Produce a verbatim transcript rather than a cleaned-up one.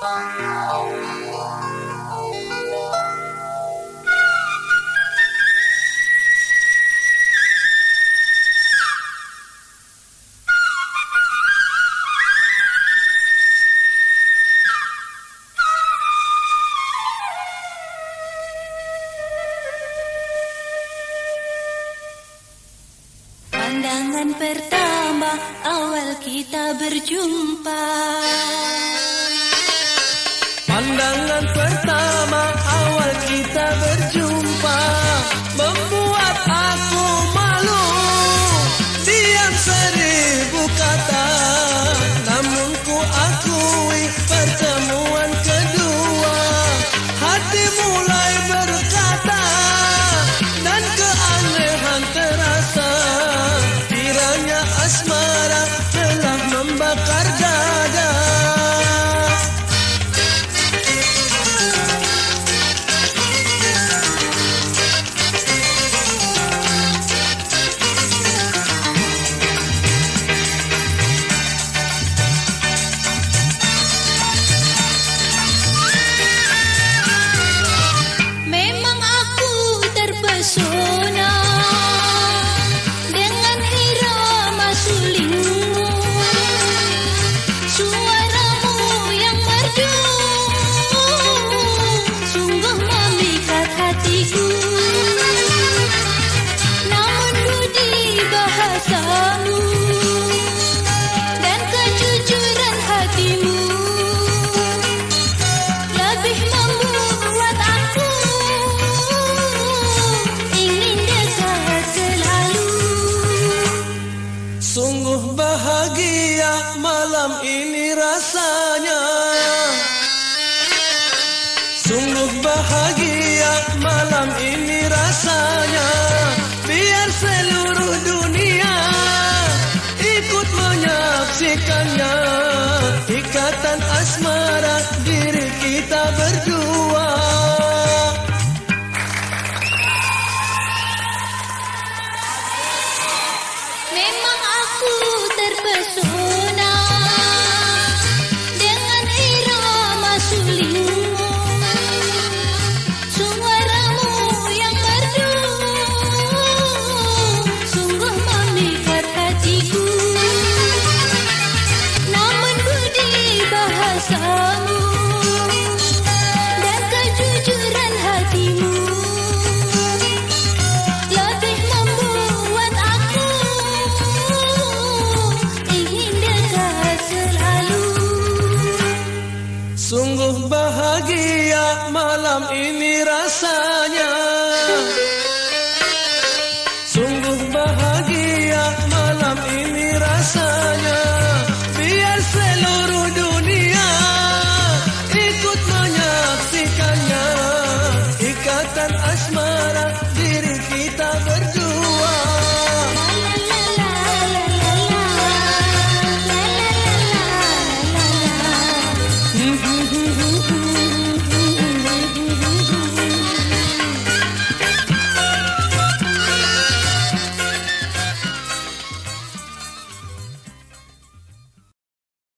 Pandangan pertama awal kita berjumpa. Pandangan pertama awal kita berjumpa membuat aku malu. Diam seribu kata, namun ku akui pertemuan kedua. Hati mulai berkata dan keanehan terasa. Kiranya asmara telah membakar dada. Memang aku terpesona dengan irama sulingmu, suaramu yang merdu sungguh memikat hatiku. Namun budi bahasamu dan kejujuran hatimu lebih membuat aku ingin dekat selalu. Sungguh bahagia malam ini rasanya. Sungguh bahagia malam ini rasanya. Biar seluruh dunia ikut menyaksikannya. Ikatan asmara diri kita berdua. Memang aku terpesona dengan irama sulingmu, suaramu yang merdu sungguh memikat hatiku. Namun budi bahasamu dan kejujuran hatimu lebih membuat aku ingin dekat selalu. Sungguh bahagia malam ini rasanya. Sungguh bahagia malam ini rasanya. Biar seluruh dunia ikut menyaksikannya. Ikatan asmara diri kita berdua. La la la la la la la la la.